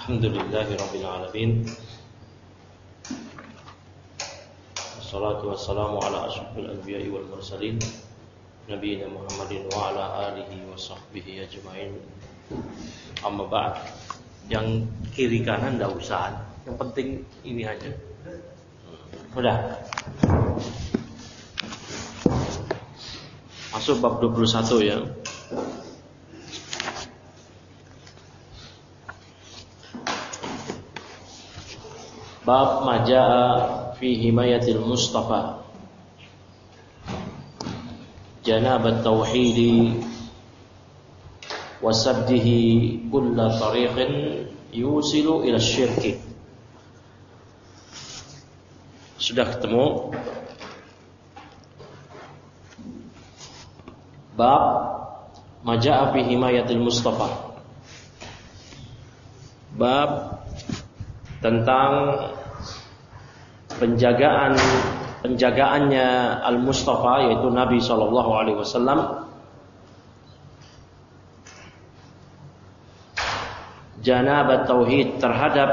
Alhamdulillahirabbil alamin. Wassalatu wassalamu ala asyrofil anbiya'i wal mursalin nabiyina Muhammadin wa ala alihi wa sahbihi ajma'in. Amma ba'd. Yang kiri kanan enggak usah. Yang penting ini aja. Udah. Masuk bab 21 ya. Bab majaa fi himayatil Mustafa, janabat tauhidi wa saddihi kulla tariqin yusilu ila syirki. Sudah ketemu bab majaa fi himayatil Mustafa, bab tentang penjagaannya Al-Mustafa, yaitu Nabi SAW, janabat tauhid, terhadap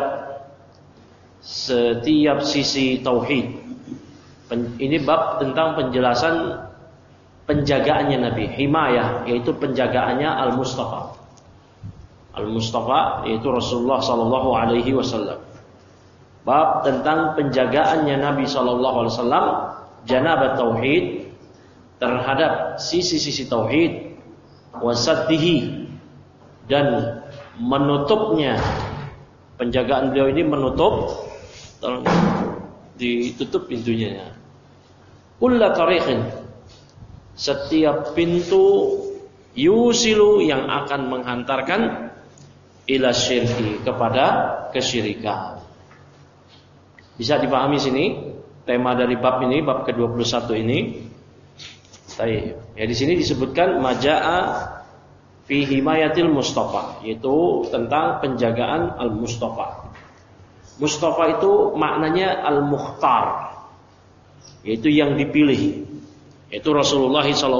setiap sisi tauhid. Ini bab tentang penjelasan penjagaannya Nabi, himayah, yaitu penjagaannya Al-Mustafa. Al-Mustafa yaitu Rasulullah SAW. Bab tentang penjagaannya Nabi SAW, janabat tauhid, terhadap sisi-sisi tauhid, wasaddihi, dan menutupnya. Penjagaan beliau ini menutup, tolong ditutup pintunya. Kulla tariqin, setiap pintu, yusilu, yang akan menghantarkan ila syirki, kepada kesyirikan. Bisa dipahami sini tema dari bab ini, bab ke-21 ini. Ya, di sini disebutkan majaa fi himayatil Mustafa, yaitu tentang penjagaan Al-Mustafa. Mustafa itu maknanya Al-Mukhtar, yaitu yang dipilih, yaitu Rasulullah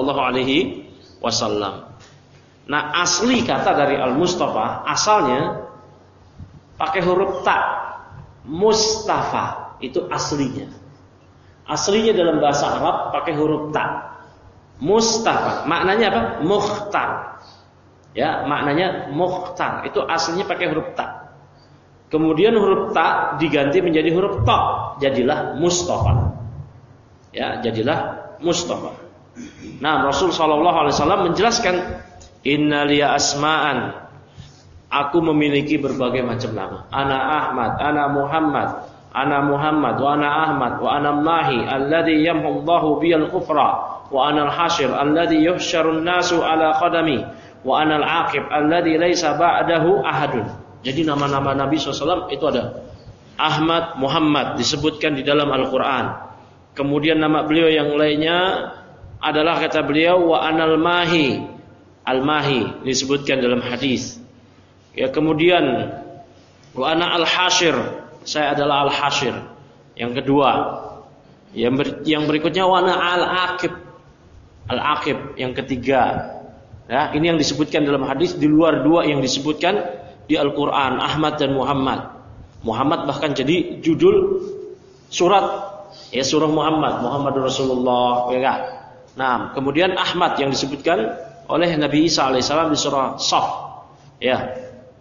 SAW. Nah, asli kata dari Al-Mustafa asalnya pakai huruf ta. Mustafa itu aslinya. Aslinya dalam bahasa Arab pakai huruf ta. Mustafa maknanya apa? Mukhtar. Ya, maknanya mukhtar. Itu aslinya pakai huruf ta. Kemudian huruf ta diganti menjadi huruf ta, jadilah Mustafa. Ya, jadilah Mustafa. Nah, Rasul sallallahu alaihi wasallam menjelaskan, inna liya asma'an, aku memiliki berbagai macam nama. Ana Ahmad, ana Muhammad, wa ana Ahmad, wa ana Mahi, alladhi yamhullahu biyal kufra, wa ana al-hashir, alladhi yuhsyarun nasu ala qadami, wa ana al-aqib, alladhi laysa ba'dahu ahadun. Jadi nama-nama Nabi SAW itu ada Ahmad, Muhammad, disebutkan di dalam Al-Quran. Kemudian nama beliau yang lainnya adalah kata beliau, wa ana al-Mahi, al-Mahi, disebutkan dalam hadis. Ya, kemudian wa ana al-hashir, saya adalah al-hashir. Yang kedua, yang berikutnya wa ana al-aqib, al-aqib. Yang ketiga, ya, ini yang disebutkan dalam hadis di luar dua yang disebutkan di Al-Qur'an, Ahmad dan Muhammad. Muhammad bahkan jadi judul surat, ya, surah Muhammad Rasulullah, ya kan? Nah, kemudian Ahmad yang disebutkan oleh Nabi Isa alaihissalam di surah Shaf, ya.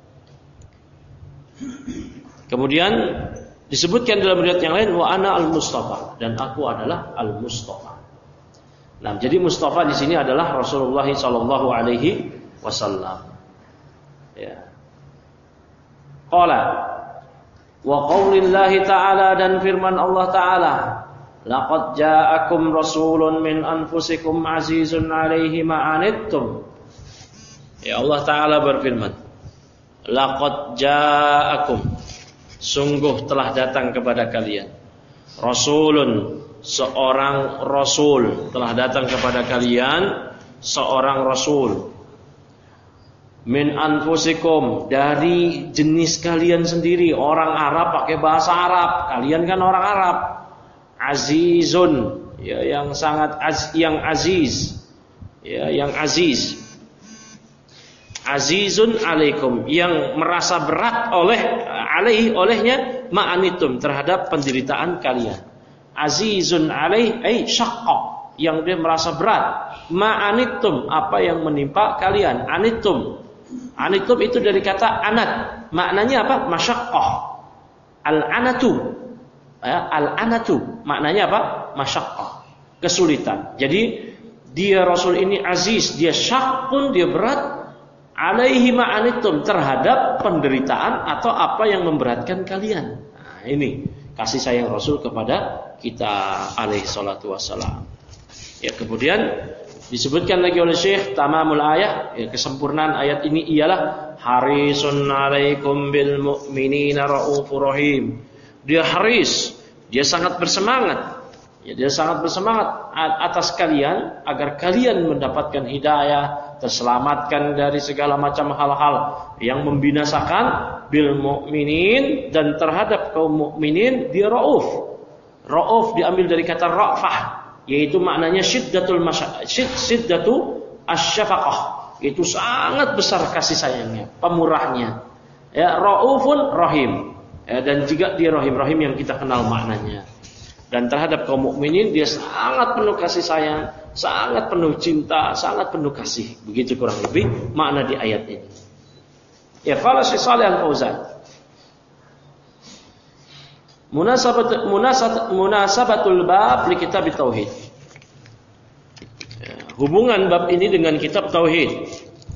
Kemudian disebutkan dalam riwayat yang lain, wa ana al-Mustafa, dan aku adalah al-Mustafa. Nah, jadi Mustafa di sini adalah Rasulullah sallallahu alaihi wasallam. Ya. Qala wa qaulillahi ta'ala, dan firman Allah Ta'ala, laqad ja'akum rasulun min anfusikum azizun 'alaihi ma 'anittum. Ya, Allah Ta'ala berfirman, laqad ja'akum, sungguh telah datang kepada kalian, rasulun, seorang rasul, telah datang kepada kalian seorang rasul, min anfusikum, dari jenis kalian sendiri. Orang Arab pakai bahasa Arab, kalian kan orang Arab. Azizun, ya, yang sangat yang aziz, ya, yang aziz. azizun alaikum, yang merasa berat olehnya ma'anitum, terhadap penderitaan kalian. Azizun alaih ay syaqqa, yang dia merasa berat. Ma'anitum, apa yang menimpa kalian. Anitum itu dari kata anat, maknanya apa? Masyaqqah. Al-anatu maknanya apa? Masyaqqah, kesulitan. Jadi dia Rasul ini aziz, dia syak pun dia berat, alaihi ma'anitum, terhadap penderitaan atau apa yang memberatkan kalian. Nah, ini kasih sayang Rasul kepada kita alaihi salatu wassalam. Ya, kemudian disebutkan lagi oleh Syekh tamamul ayat, ya, kesempurnaan ayat ini ialah harisun alaikum bil mu'minina raufur rahim. Dia haris, dia sangat bersemangat. Ya, dia sangat bersemangat atas kalian agar kalian mendapatkan hidayah, terselamatkan dari segala macam hal-hal yang membinasakan, bil mu'minin, dan terhadap kaum mukminin dia rauf. Rauf diambil dari kata ra'fah, yaitu maknanya syiddatu asyafaqah, itu sangat besar kasih sayangnya, pemurahnya. Ya, raufun rahim. Ya, dan juga dia rahim yang kita kenal maknanya. Dan terhadap kaum mukminin dia sangat penuh kasih sayang, sangat penuh cinta, sangat penuh kasih. Begitu kurang lebih makna di ayat ini. Ya, qala Syekh Shalih Al-Fauzan, munasabatul bab li kitab tauhid. Ya, hubungan bab ini dengan kitab tauhid.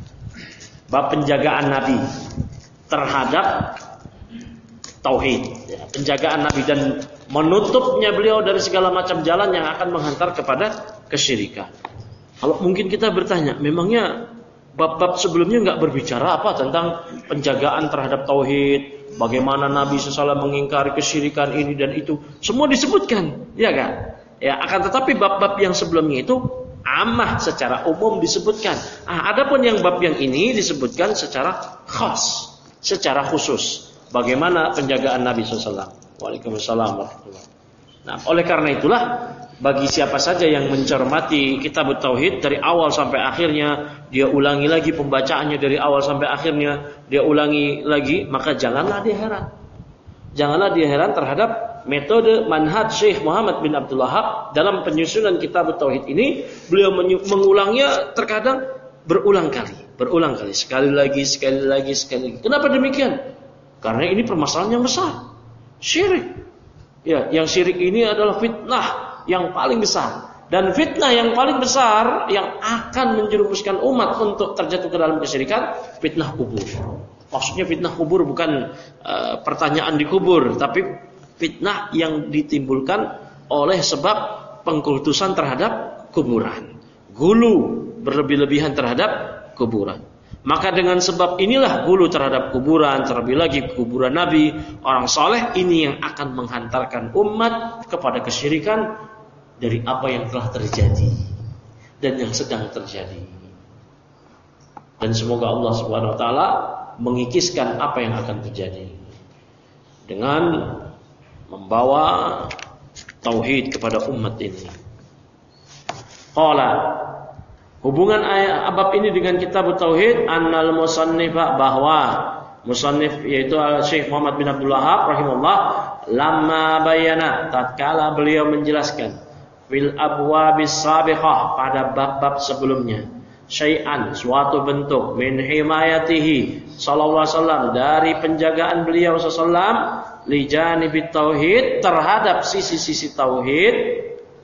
Bab penjagaan Nabi terhadap tauhid, ya, penjagaan Nabi dan menutupnya beliau dari segala macam jalan yang akan menghantar kepada kesyirikan. Kalau mungkin kita bertanya, memangnya bab-bab sebelumnya nggak berbicara apa tentang penjagaan terhadap tauhid, bagaimana Nabi SAW mengingkari kesyirikan ini dan itu, semua disebutkan, ya kan? Ya, akan tetapi bab-bab yang sebelumnya itu amah, secara umum disebutkan. Adapun yang bab yang ini disebutkan secara khas, secara khusus. Bagaimana penjagaan Nabi SAW. Waalaikumsalam warahmatullahi. Nah, oleh karena itulah, bagi siapa saja yang mencermati kitab tauhid dari awal sampai akhirnya, dia ulangi lagi pembacaannya dari awal sampai akhirnya, dia ulangi lagi, maka janganlah dia heran. Janganlah dia heran terhadap metode manhaj Syekh Muhammad bin Abdul Wahhab dalam penyusunan kitab tauhid ini. Beliau mengulangnya terkadang berulang kali, sekali lagi. Kenapa demikian? Karena ini permasalahan yang besar, syirik. Ya, yang syirik ini adalah fitnah yang paling besar, dan fitnah yang paling besar yang akan menjerumuskan umat untuk terjatuh ke dalam kesyirikan, fitnah kubur. Maksudnya fitnah kubur bukan pertanyaan di kubur, tapi fitnah yang ditimbulkan oleh sebab pengkultusan terhadap kuburan, gulu berlebih-lebihan terhadap kuburan. Maka dengan sebab inilah gulu terhadap kuburan, terlebih lagi kuburan Nabi, orang soleh, ini yang akan menghantarkan umat kepada kesyirikan dari apa yang telah terjadi dan yang sedang terjadi. Dan semoga Allah Subhanahu wa taala mengikiskan apa yang akan terjadi dengan membawa tauhid kepada umat ini. Qala, hubungan ayat bab ini dengan kitab tauhid, annal musannifa, bahwa musannif yaitu Syekh Muhammad bin Abdul Wahhab rahimahullah, lamma bayana, tatkala beliau menjelaskan, fil abwabis sabiqah, pada bab-bab sebelumnya, syai'an, suatu bentuk, min himayatihi sallallahu alaihi wasallam, dari penjagaan beliau sallallahu alaihi wasallam, li janibit tauhid, terhadap sisi-sisi tauhid.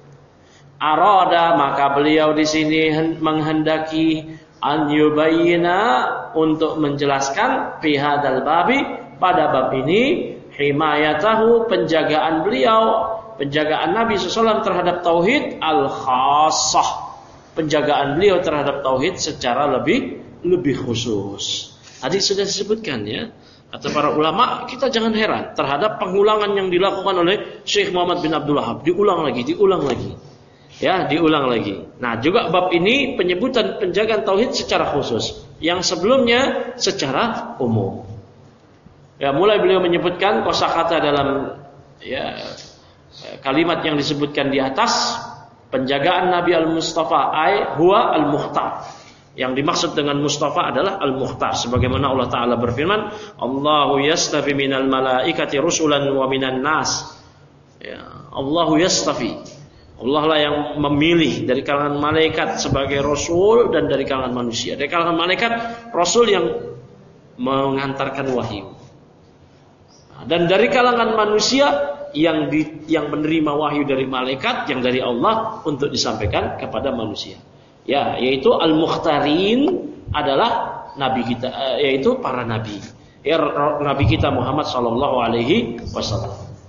Arada, maka beliau di sini menghendaki an yubayyina, untuk menjelaskan fi hadzal babi, pada bab ini, himayatahu, penjagaan beliau, penjagaan Nabi SAW terhadap tauhid al-khassah, penjagaan beliau terhadap tauhid secara lebih khusus. Tadi sudah disebutkan, ya. Kata para ulama, kita jangan heran terhadap pengulangan yang dilakukan oleh Syekh Muhammad bin Abdul Wahhab, diulang lagi. Ya, diulang lagi. Nah, juga bab ini penyebutan penjagaan tauhid secara khusus, yang sebelumnya secara umum. Ya, mulai beliau menyebutkan kosakata dalam, ya, kalimat yang disebutkan di atas, penjagaan Nabi al-Mustafa, huwa al-Mukhtar. Yang dimaksud dengan Mustafa adalah Al-Mukhtar. Sebagaimana Allah Ta'ala berfirman, Allahu yastafi minal malaikati rusulan wa minan nas. Ya, Allahu yastafi. Allah lah yang memilih dari kalangan malaikat sebagai Rasul dan dari kalangan manusia. Dari kalangan malaikat, Rasul yang mengantarkan wahyu. Dan dari kalangan manusia yang menerima wahyu dari malaikat, yang dari Allah untuk disampaikan kepada manusia. Ya, yaitu al-mukhtarin adalah nabi kita, yaitu para nabi. Ya, nabi kita Muhammad sallallahu alaihi wasallam.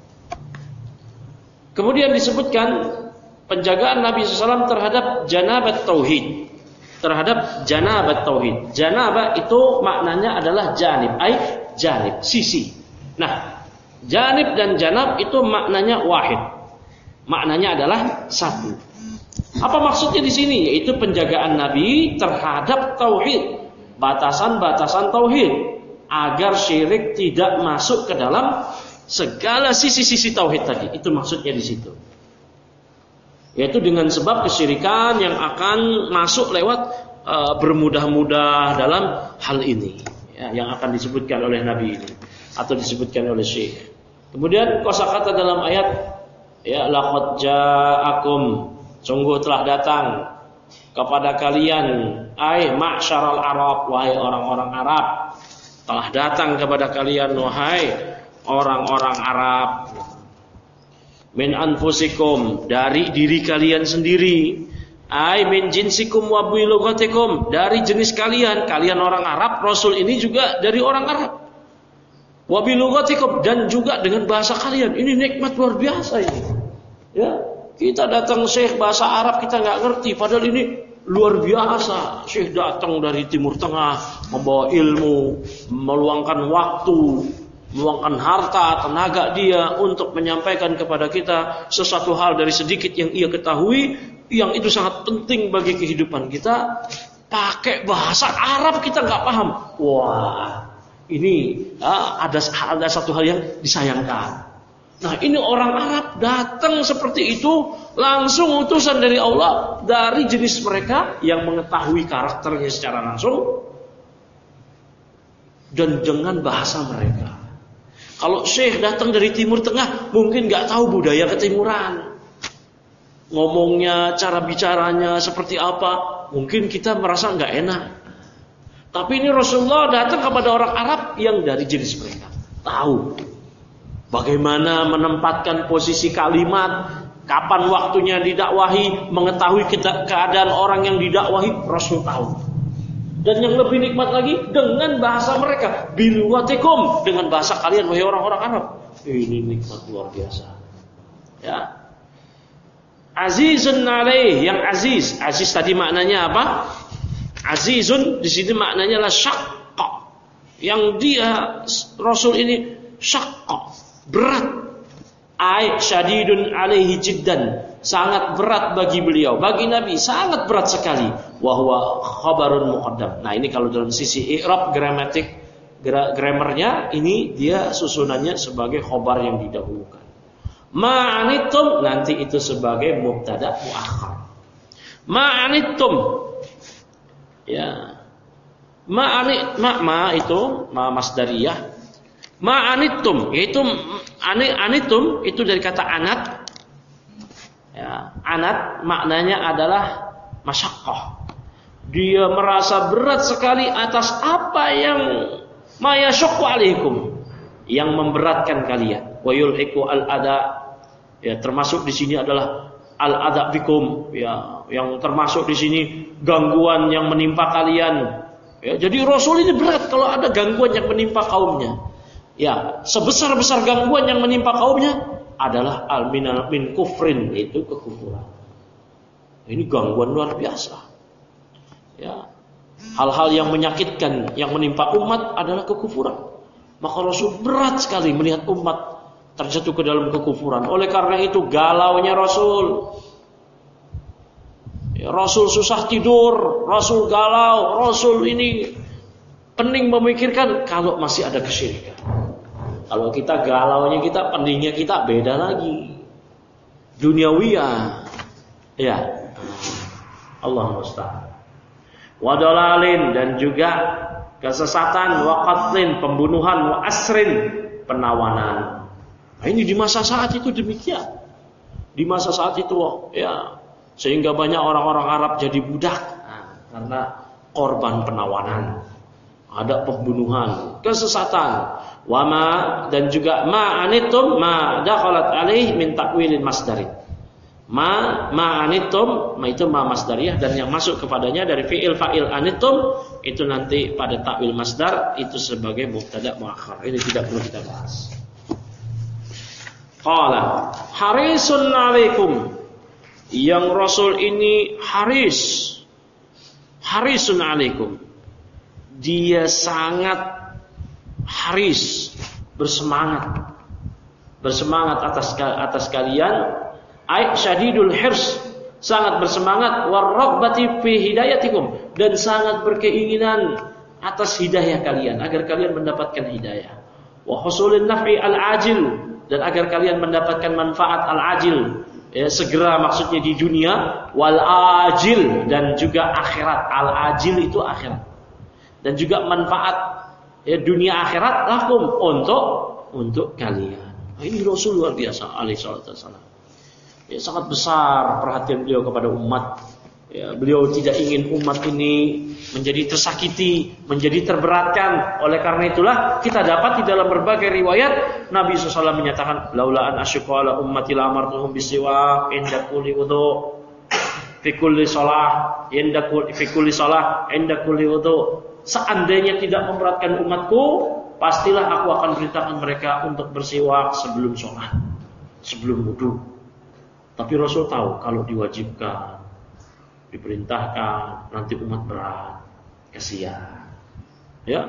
Kemudian disebutkan penjagaan Nabi SAW terhadap janabat tauhid. Terhadap janabat tauhid. Janabah itu maknanya adalah janib, janib, sisi. Nah, janib dan janab itu maknanya wahid. Maknanya adalah satu. Apa maksudnya di sini? Yaitu penjagaan Nabi terhadap tauhid, batasan-batasan tauhid, agar syirik tidak masuk ke dalam segala sisi-sisi tauhid tadi. Itu maksudnya di situ. Yaitu dengan sebab kesyirikan yang akan masuk lewat bermudah-mudah dalam hal ini, ya, yang akan disebutkan oleh Nabi ini atau disebutkan oleh Syekh. Kemudian kosakata dalam ayat, ya, laqad ja'akum, sungguh telah datang kepada kalian, ai ma'syaral Arab, wahai orang-orang Arab, telah datang kepada kalian wahai orang-orang Arab, min anfusikum, dari diri kalian sendiri, ai min jinsikum wa bilughatikum, dari jenis kalian, kalian orang Arab, Rasul ini juga dari orang Arab. Wa bilughatikum, dan juga dengan bahasa kalian. Ini nikmat luar biasa ini. Ya, kita datang Syekh bahasa Arab kita nggak ngerti, padahal ini luar biasa. Syekh datang dari Timur Tengah membawa ilmu, meluangkan waktu, meluangkan harta, tenaga dia untuk menyampaikan kepada kita sesuatu hal dari sedikit yang ia ketahui, yang itu sangat penting bagi kehidupan kita. Pakai bahasa Arab kita nggak paham. Wah, ini ada satu hal yang disayangkan. Nah, ini orang Arab datang seperti itu, langsung utusan dari Allah, dari jenis mereka yang mengetahui karakternya secara langsung dan dengan bahasa mereka. Kalau Syekh datang dari Timur Tengah, mungkin nggak tahu budaya ketimuran, ngomongnya, cara bicaranya seperti apa, mungkin kita merasa nggak enak. Tapi ini Rasulullah datang kepada orang Arab yang dari jenis mereka, tahu bagaimana menempatkan posisi kalimat, kapan waktunya didakwahi, mengetahui keadaan orang yang didakwahi, Rasul tahu. Dan yang lebih nikmat lagi, dengan bahasa mereka, bilughatikum, dengan bahasa kalian wahai orang-orang Arab. Ini nikmat luar biasa. Ya. Azizun alaih, yang aziz. Aziz tadi maknanya apa? Azizun di sini maknanya lah syaqqa. Yang dia Rasul ini syaqqa, berat. Ai syadidun alaihi jiddan, sangat berat bagi beliau, bagi Nabi sangat berat sekali. Wa huwa khabarun muqaddam. Nah, ini kalau dalam sisi i'rab grammarnya, ini dia susunannya sebagai khabar yang didahulukan. Ma'anitum, nanti itu sebagai mubtada muakhar. Ma'anitum, ya, ma itu masdariyah. Ma'anitum, yaitu anitum itu dari kata anat. Ya, anat maknanya adalah masyaqqah. Dia merasa berat sekali atas apa yang mayasyaqqu alaikum, yang memberatkan kalian. Wa yulhiqu al-ada, ya, termasuk di sini adalah al-ada bikum, ya, yang termasuk di sini gangguan yang menimpa kalian. Ya, jadi Rasul ini berat kalau ada gangguan yang menimpa kaumnya. Ya, sebesar-besar gangguan yang menimpa kaumnya adalah min kufrin, yaitu kekufuran. Ini gangguan luar biasa. Ya, hal-hal yang menyakitkan yang menimpa umat adalah kekufuran. Maka Rasul berat sekali melihat umat terjatuh ke dalam kekufuran. Oleh karena itu galaunya Rasul. Ya, Rasul susah tidur, Rasul galau, Rasul ini pening memikirkan kalau masih ada kesyirikan. Kalau kita galaunya kita, peningnya kita beda lagi. Duniawiyah. Ya. Allah musta'an. Wadolalin, dan juga kesesatan, wa qatlin, pembunuhan, wa asrin, penawanan. Nah, ini di masa saat itu demikian. Di masa saat itu ya, sehingga banyak orang-orang Arab jadi budak karena korban penawanan. Ada pembunuhan, kesesatan, wama, dan juga ma'anitum ma dakhalat alaih min takwilin masdari. Ma'anitum, itu ma masdariyah, dan yang masuk kepadanya dari fi'il fa'il anitum itu nanti pada takwil masdar itu sebagai mubtada muakhar. Ini tidak perlu kita bahas. Qala harisun 'alaikum, yang Rasul ini harisun 'alaikum, dia sangat haris, bersemangat atas kalian. Ai syadidul hirs, sangat bersemangat, warraghbati fi hidayatikum, dan sangat berkeinginan atas hidayah kalian, agar kalian mendapatkan hidayah. Wa husulin naf'i al-ajil, dan agar kalian mendapatkan manfaat al-ajil, ya, segera maksudnya di dunia, wal ajil, dan juga akhirat. Al-ajil itu akhirat. Dan juga manfaat, ya, dunia akhirat lakum, untuk kalian. Nah, ini Rasul luar biasa alaihi salatu wasallam. Ya, sangat besar perhatian beliau kepada umat. Ya, beliau tidak ingin umat ini menjadi tersakiti, menjadi terberatkan. Oleh karena itulah kita dapat di dalam berbagai riwayat Nabi SAW menyatakan, laula an asyqa ala ummati la amartuhum bisiwak inda kulli wudu fi kulli shalah inda kulli wudu. Seandainya tidak memberatkan umatku, pastilah aku akan perintahkan mereka untuk bersiwak sebelum sholat, sebelum wudu. Tapi Rasul tahu kalau diwajibkan, diperintahkan, nanti umat berat, kasihan. Ya,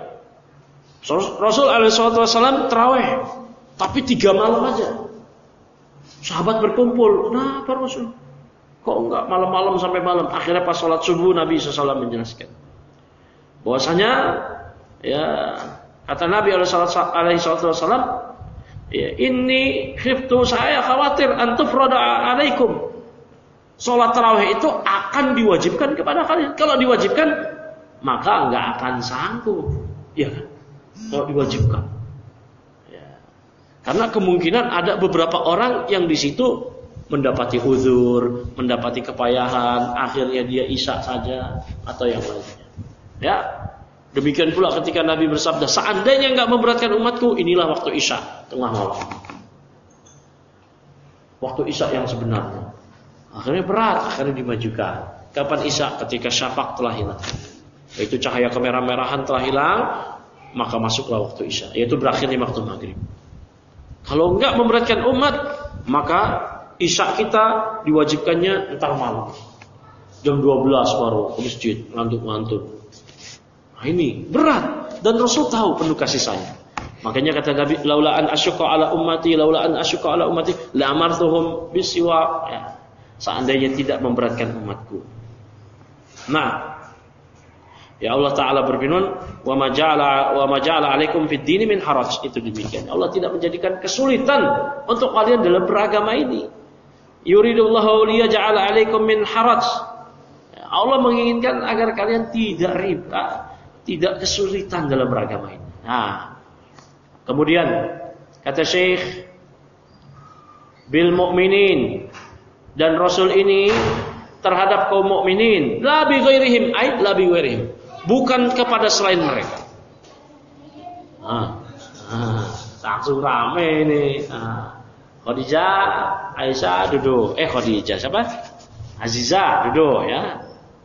Rasul alaihissalam tarawih, tapi 3 malam aja. Sahabat berkumpul, kenapa Rasul? Kok enggak malam-malam sampai malam? Akhirnya pas sholat subuh Nabi SAW menjelaskan bahwasanya, ya, kata Nabi alaihissalam, ya, ini khiftu, saya khawatir antufrada alaikum. Salat tarawih itu akan diwajibkan kepada kalian. Kalau diwajibkan, maka enggak akan sanggup. Ya kan? Kalau diwajibkan. Ya. Karena kemungkinan ada beberapa orang yang di situ mendapati uzur, mendapati kepayahan, akhirnya dia isya saja atau yang lainnya. Ya. Demikian pula ketika Nabi bersabda, seandainya enggak memberatkan umatku, inilah waktu isya, tengah malam. Waktu isya yang sebenarnya. Akhirnya berat, akhirnya dimajukan. Kapan isya? Ketika syafaq telah hilang. Yaitu cahaya kemerah-merahan telah hilang, maka masuklah waktu isya. Yaitu berakhirnya waktu maghrib. Kalau enggak memberatkan umat, maka isya kita diwajibkannya entar malam. Jam 12 baru ke masjid, ngantuk-ngantuk. Nah, ini berat, dan Rasul tahu penuh kasih sayang. Makanya kata Nabi, laula an asyqa ala ummati la amartuhum bisiwak. Ya, seandainya tidak memberatkan umatku. Nah, ya Allah Taala berfirman, wa ma ja'ala 'alaikum fid dini min haraj. Itu demikian. Allah tidak menjadikan kesulitan untuk kalian dalam beragama ini. Yuridullahu liyaj'ala 'alaikum min haraj. Allah menginginkan agar kalian tidak ribet, tidak kesulitan dalam beragama ini. Nah, kemudian kata Syekh, bil mu'minin, dan Rasul ini terhadap kaum mukminin, la bi ghairihim, bukan kepada selain mereka. Langsung rame ini. Khadijah, Aisyah duduk. Khadijah siapa? Azizah duduk, ya.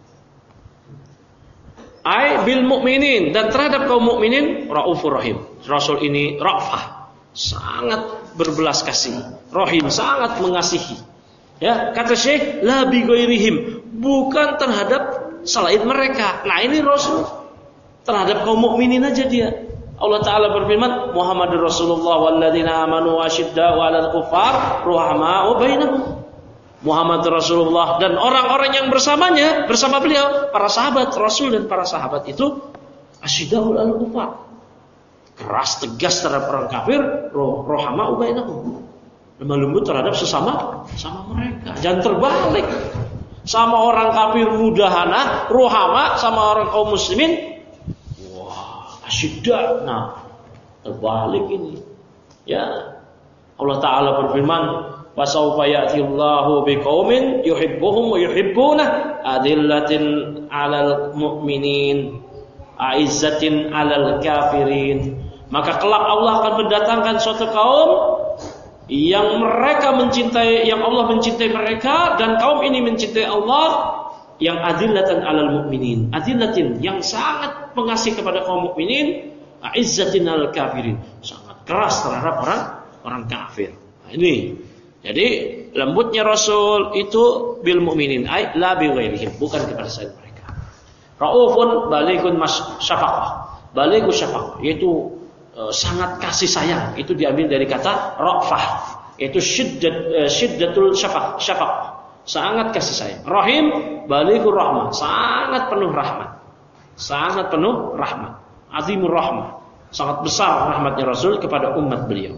Ai bil mukminin, dan terhadap kaum mukminin raufur rahim. Rasul ini ra'fah, sangat berbelas kasih. Rahim, sangat mengasihi. Ya, kata Syekh, la bi ghairihim, bukan terhadap selain mereka. Nah, ini Rasul terhadap kaum mukminin aja dia. Allah Taala berfirman, Muhammadur Rasulullah walladzina amanu asyidda'u 'alal kuffar ruhama'u bainahum. Muhammad Rasulullah dan orang-orang yang bersamanya, bersama beliau, para sahabat Rasul dan para sahabat itu asyidda'u 'alal kuffar, keras tegas terhadap orang kafir, ruhama'u bainahum, lemah lembut terhadap sesama mereka. Jangan terbalik. sama orang kafir mudahana, rohama sama orang kaum muslimin. Wah, asyidda. Nah, terbalik ini. Ya. Allah Ta'ala berfirman, "Wa sawfa ya'tillahu biqaumin yuhibbuhum wa yuhibbunah, adillatin 'alal mu'minin, a'izzatin 'alal kafirin." Maka kelak Allah akan mendatangkan suatu kaum yang mereka mencintai, yang Allah mencintai mereka, dan kaum ini mencintai Allah, yang adillatan 'alal mu'minin, adillatin yang sangat mengasihi kepada kaum mukminin, a'izzatin 'alal kafirin, sangat keras terhadap orang kafir. Nah, ini. Jadi lembutnya Rasul itu bil mu'minin, ay la bi ghairihim, bukan kepada selain mereka. Raufun balighun syafaqah. Balighu syafaqah yaitu sangat kasih sayang. Itu diambil dari kata ra'fah, yaitu syiddatul syafaqah. Sangat kasih sayang. Rahim balighur rahmah, sangat penuh rahmat. Sangat penuh rahmat. Azimur rahmah. Sangat besar rahmatnya Rasul kepada umat beliau.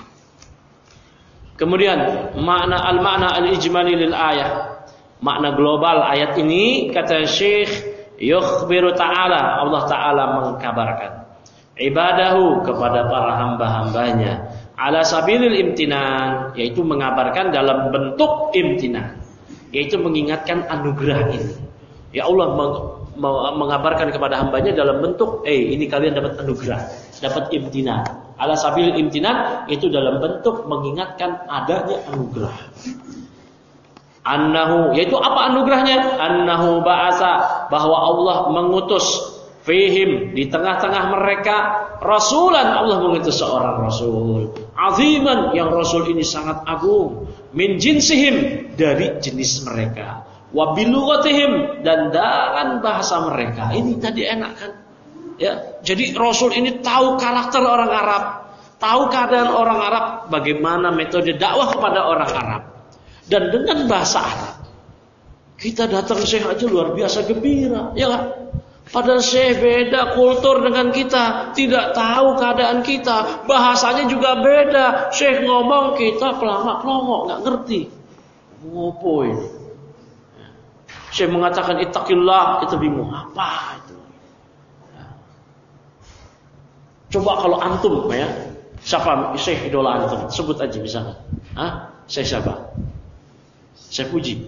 Kemudian makna al-ijmali lil ayat, makna global ayat ini, kata Syekh, yukhbiru ta'ala, Allah Ta'ala mengkabarkan ibadahu kepada para hamba-hambanya ala sabilil imtinan, yaitu mengabarkan dalam bentuk imtinan, yaitu mengingatkan anugerah ini. Ya Allah mengabarkan kepada hambanya dalam bentuk ini kalian dapat anugerah, dapat imtinan. Ala sabil imtinan itu dalam bentuk mengingatkan adanya anugerah. Annahu, yaitu apa anugerahnya? Annahu ba'asa, bahwa Allah mengutus fihim, di tengah-tengah mereka, rasulan, Allah mengutus seorang rasul aziman, yang rasul ini sangat agung, min jinsihim, dari jenis mereka, wa bilughatihim, dan dengan bahasa mereka. Ini tadi enak kan? Ya, jadi Rasul ini tahu karakter orang Arab, tahu keadaan orang Arab, bagaimana metode dakwah kepada orang Arab, dan dengan bahasa Arab. Kita datang Syekh aja luar biasa gembira, ya kan? Padahal Syekh beda kultur dengan kita, tidak tahu keadaan kita, bahasanya juga beda. Syekh ngomong kita pelangak-pelongok, nggak ngerti. Ngopo ini? Syekh mengatakan ittaqillah, kita bingung apa itu. Coba kalau antum ya, siapa Syekh idola antum? Sebut aja misalnya. Syekh siapa? Syekh Puji.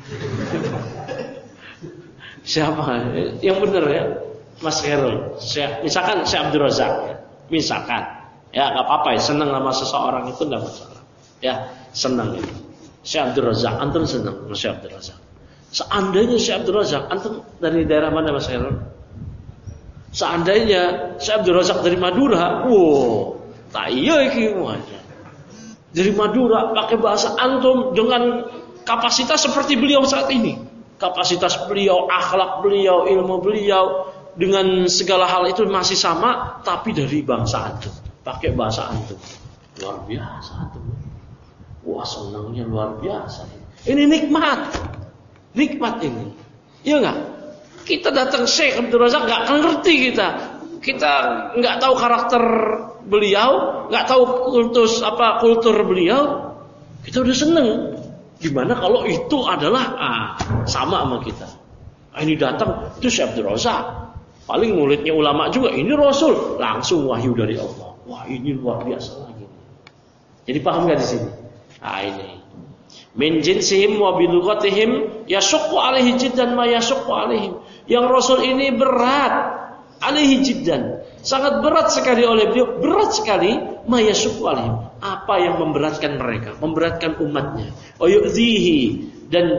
Siapa? Yang benar ya, Mas Khairul. Misalkan Syekh Abdul Razak ya. Misalkan. Ya enggak apa-apa ya, senang sama seseorang itu enggak masalah. Ya, senang itu. Syekh Abdul Razak, antum senang sama Syekh Abdul Razak. Seandainya Syekh Abdul Razak, antum dari daerah mana Mas Khairul? Seandainya Syekh Abdul Razak dari Madura, tak iya iki aja. Dari Madura pakai bahasa antum dengan kapasitas seperti beliau saat ini. Kapasitas beliau, akhlak beliau, ilmu beliau dengan segala hal itu masih sama, tapi dari bangsa antum, pakai bahasa antum. Luar biasa antum. Wah, senangnya luar biasa. Ini nikmat. Nikmat ini. Iya enggak? Kita datang Syekh Abdul Razak nggak ngerti kita nggak tahu karakter beliau, nggak tahu kultur beliau, kita udah seneng. Gimana kalau itu adalah sama kita? Ini datang itu Syekh Abdul Razak, paling muridnya ulama juga. Ini Rasul, langsung wahyu dari Allah. Wah, ini luar biasa lagi. Jadi paham nggak di sini? Ini. Min jinsihim wa bilughatihim yashuqqu alaihi jiddan ma yashuqqu alaihim. Yang Rasul ini berat alaihi jiddan, sangat berat sekali oleh beliau, berat sekali ma yashuqqu alaihim, apa yang memberatkan mereka, memberatkan umatnya. Wa yu'zihi, dan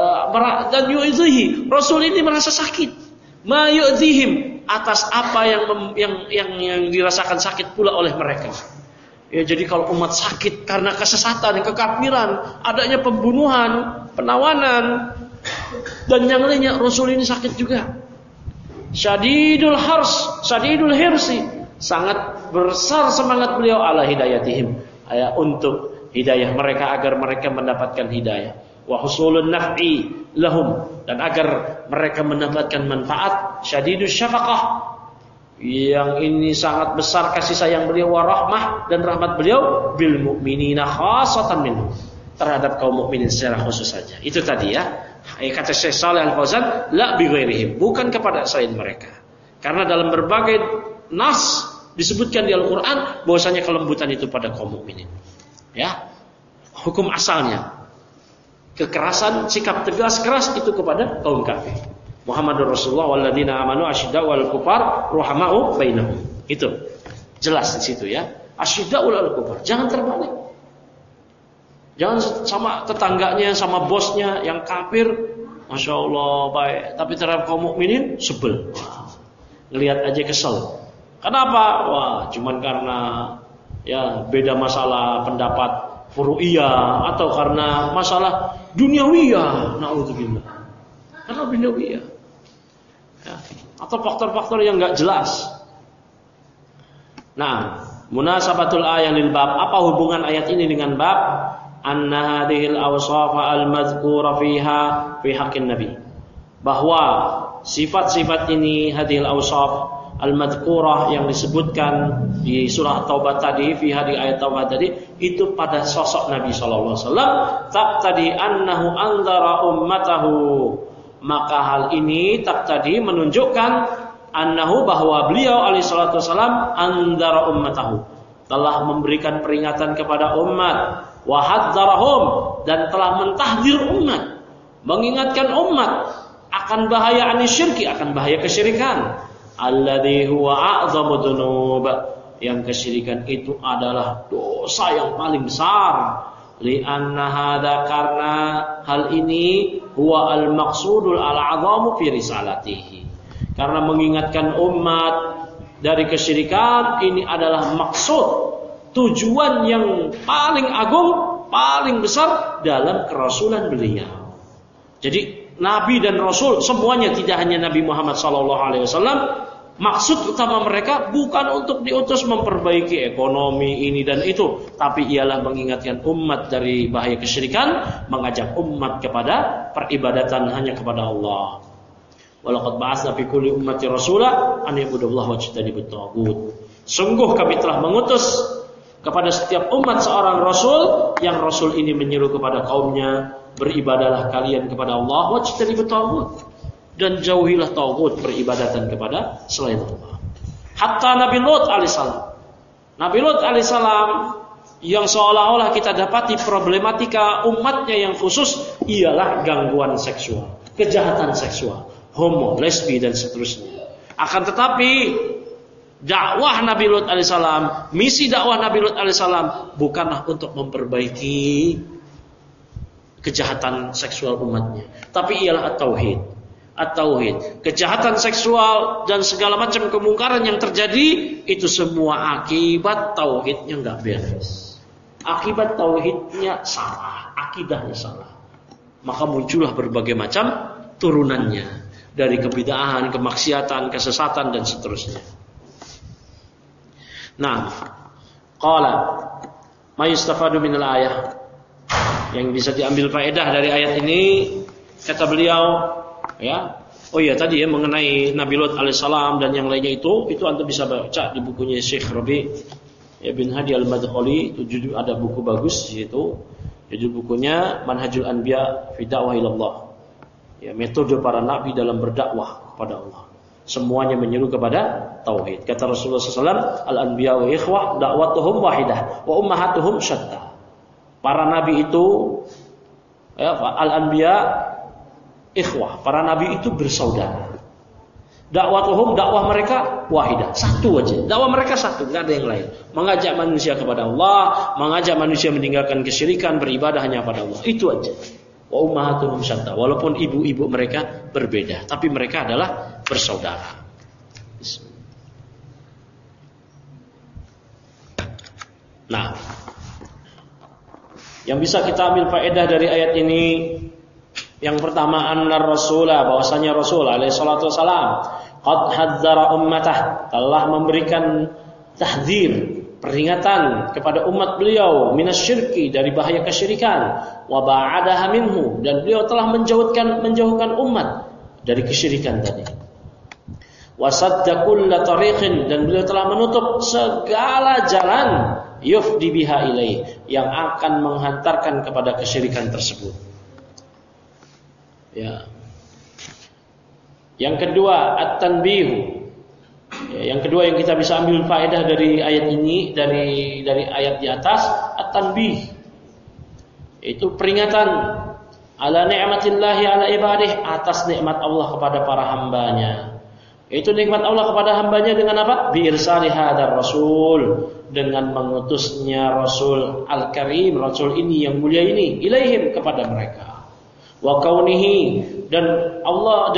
yu'zihi, Rasul ini merasa sakit. Ma yu'zihim, atas apa yang dirasakan sakit pula oleh mereka. Ya, jadi kalau umat sakit karena kesesatan, kekafiran, adanya pembunuhan, penawanan, dan yang lainnya, Rasul ini sakit juga. Syadidul hirsi, sangat besar semangat beliau ala hidayatihim, untuk hidayah mereka, agar mereka mendapatkan hidayah. Wa husulun naf'i lahum, dan agar mereka mendapatkan manfaat. Syadidus syafaqah, yang ini sangat besar kasih sayang beliau, warahmah, dan rahmat beliau bil mu'minina khassatan minhum, terhadap kaum mukminin secara khusus saja. Itu tadi ya. Kata Syekh Shalih Al-Fauzan, la bi ghairihim, bukan kepada selain mereka. Karena dalam berbagai nas disebutkan di Al-Qur'an bahwasanya kelembutan itu pada kaum mukminin. Ya. Hukum asalnya kekerasan, sikap tegas keras itu kepada kaum kafir. Muhammadur Rasulullah walladzina amanu asyidda'u 'alal kufar ruhama'u bainahum. Itu jelas di situ ya. Asyidda'u 'alal kufar. Jangan terbalik. Jangan sama tetangganya, sama bosnya yang kafir, masya Allah baik, tapi terhadap kaum mukminin sebel. Wah, ngelihat aja kesel. Kenapa? Wah, cuman karena ya beda masalah pendapat furu'iyah atau karena masalah duniawiyah. Na'udzubillah. Karena duniawiyah. Ya, atau faktor-faktor yang enggak jelas. Nah, munasabatul ayat lil bab. Apa hubungan ayat ini dengan bab? Anna hadhil awsafa al-madhkura fiha fi haqqin nabi. Bahwa sifat-sifat ini, hadhil awsaf al-madhkurah yang disebutkan di surah Taubah tadi, fi hadhi ayat Taubah tadi, itu pada sosok Nabi sallallahu alaihi wasallam, taqtadi annahu anzara ummatahu. Maka hal ini taqtadi menunjukkan annahu, bahwa beliau alaihi salatu wasallam anzara ummatahu, telah memberikan peringatan kepada umat, wa hadzarahum, dan telah mentahdir umat, mengingatkan umat akan bahaya anisyirki, akan bahaya kesyirikan. Alladzi huwa a'dhamu dzunub, yang kesyirikan itu adalah dosa yang paling besar. Li'anna hadza, karena hal ini huwa al-maqsudul al-'azamu fi risalatihi. Karena mengingatkan umat dari kesyirikan ini adalah maksud, tujuan yang paling agung, paling besar dalam kerasulan beliau. Jadi Nabi dan Rasul semuanya, tidak hanya Nabi Muhammad SAW, maksud utama mereka bukan untuk diutus memperbaiki ekonomi ini dan itu, tapi ialah mengingatkan umat dari bahaya kesyirikan, mengajak umat kepada peribadatan hanya kepada Allah. Walaqad ba'atsna fi kulli ummati rasula an ya'budullaha wajtanibut taghut. Sungguh kami telah mengutus kepada setiap umat seorang rasul, yang rasul ini menyeru kepada kaumnya, beribadahlah kalian kepada Allah wajtanibut taghut, dan jauhilah taghut, peribadatan kepada selain Allah. Hatta Nabi Lut alaihissalam. Nabi Lut alaihissalam yang seolah-olah kita dapati problematika umatnya yang khusus ialah gangguan seksual, kejahatan seksual, homo, lesbi dan seterusnya. Akan tetapi dakwah Nabi Lut alaihissalam, misi dakwah Nabi Lut alaihissalam bukanlah untuk memperbaiki kejahatan seksual umatnya, tapi ialah at-tauhid. At-tauhid, kejahatan seksual dan segala macam kemungkaran yang terjadi itu semua akibat tauhidnya enggak beres. Akibat tauhidnya salah, akidahnya salah. Maka muncullah berbagai macam turunannya, dari kebid'ahan, kemaksiatan, kesesatan dan seterusnya. Nah, qala ma yustafadu minal ayah, yang bisa diambil faedah dari ayat ini, kata beliau, ya, oh ya tadi ya mengenai Nabi Lut alaihissalam dan yang lainnya itu antum bisa baca di bukunya Syekh Rabi' ya bin Hadi Al-Madkhali, itu judul, ada buku bagus di situ, judul bukunya Manhajul Anbiya fi Da'wah ilallah, ya, metode para nabi dalam berdakwah kepada Allah. Semuanya menyeru kepada tauhid. Kata Rasulullah SAW, al-anbiya wa ikhwah da'watuhum wahidah wa ummahatuhum syatta. Para nabi itu, ya, al-anbiya ikhwah, para nabi itu bersaudara. Dakwatuhum, dakwah mereka wahidah, satu aja. Dakwah mereka satu, enggak ada yang lain. Mengajak manusia kepada Allah, mengajak manusia meninggalkan kesyirikan, beribadah hanya pada Allah. Itu aja. Wa ummahatuhum syatta. Walaupun ibu-ibu mereka berbeda, tapi mereka adalah bersaudara. Nah, yang bisa kita ambil faedah dari ayat ini, yang pertama, anna rasulah, bahwasanya Rasul alaihi salatu wasalam qad hadzara ummah, telah memberikan tahdzir, peringatan kepada umat beliau, minasyirki, dari bahaya kesyirikan, wa ba'adaha minhu, dan beliau telah menjauhkan umat dari kesyirikan tadi. Wa sadda kulla tariqin, dan beliau telah menutup segala jalan yufdi biha ilaih, yang akan menghantarkan kepada kesyirikan tersebut. Ya. Yang kedua, at-tanbihu. Ya, yang kedua yang kita bisa ambil faedah dari ayat ini, dari ayat di atas, at-tanbih. Itu peringatan ala ni'matillahi ala ibadih, atas nikmat Allah kepada para hambanya. Itu nikmat Allah kepada hambanya dengan apa? Bi irsali hadar rasul, dengan mengutusnya Rasul Al-Karim, Rasul ini yang mulia ini, ilaihim, kepada mereka. Wa kaunihi, dan Allah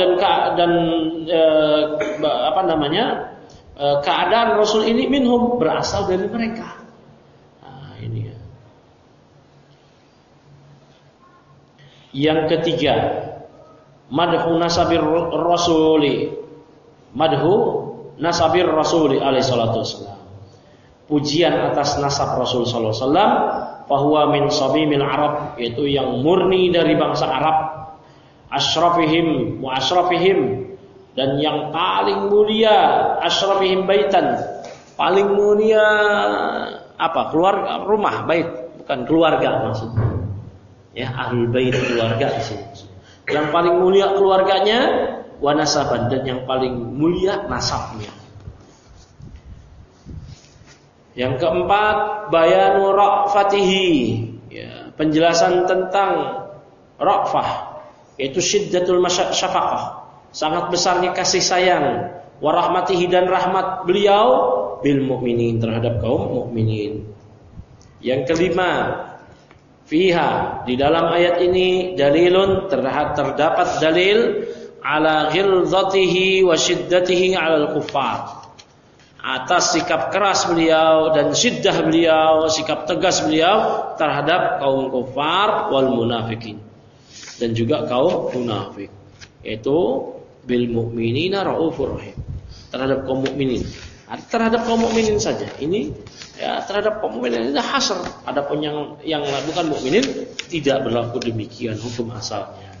keadaan Rasul ini minhum, berasal dari mereka. Nah, ini ya. Yang ketiga, madhu nasabir rasuli, madhu nasabir rasuli alaihi salatu wassalam, pujian atas nasab Rasul sallallahu alaihi wasallam, fahuwa min sabimil Arab, yaitu yang murni dari bangsa Arab, asyrafihim wa asyrafihim, dan yang paling mulia, asyrafihim baitan, paling mulia apa? Keluarga, rumah, bait, bukan keluarga maksudnya. Ya, ahlul bait, keluarga di sini. Yang paling mulia keluarganya, wa nasaban, dan yang paling mulia nasabnya. Yang keempat, bayanu ra'fatihi, ya, penjelasan tentang ra'fah, yaitu syiddatul syafaqah, sangat besarnya kasih sayang, wa rahmatihi, dan rahmat beliau bil mukminin, terhadap kaum mukminin. Yang kelima, fiha, di dalam ayat ini dalilun, terdapat dalil ala ghilzatihi wa shiddatihi alal kuffar, atas sikap keras beliau dan syiddah beliau, sikap tegas beliau terhadap kaum kufar wal munafikin, dan juga kaum munafik, yaitu bil mu'minina raufur rahim, terhadap kaum mukminin. Terhadap kaum mukminin saja. Ini ya, terhadap kaum mukminin ini hasr. Adapun yang bukan mukminin tidak berlaku demikian hukum asalnya.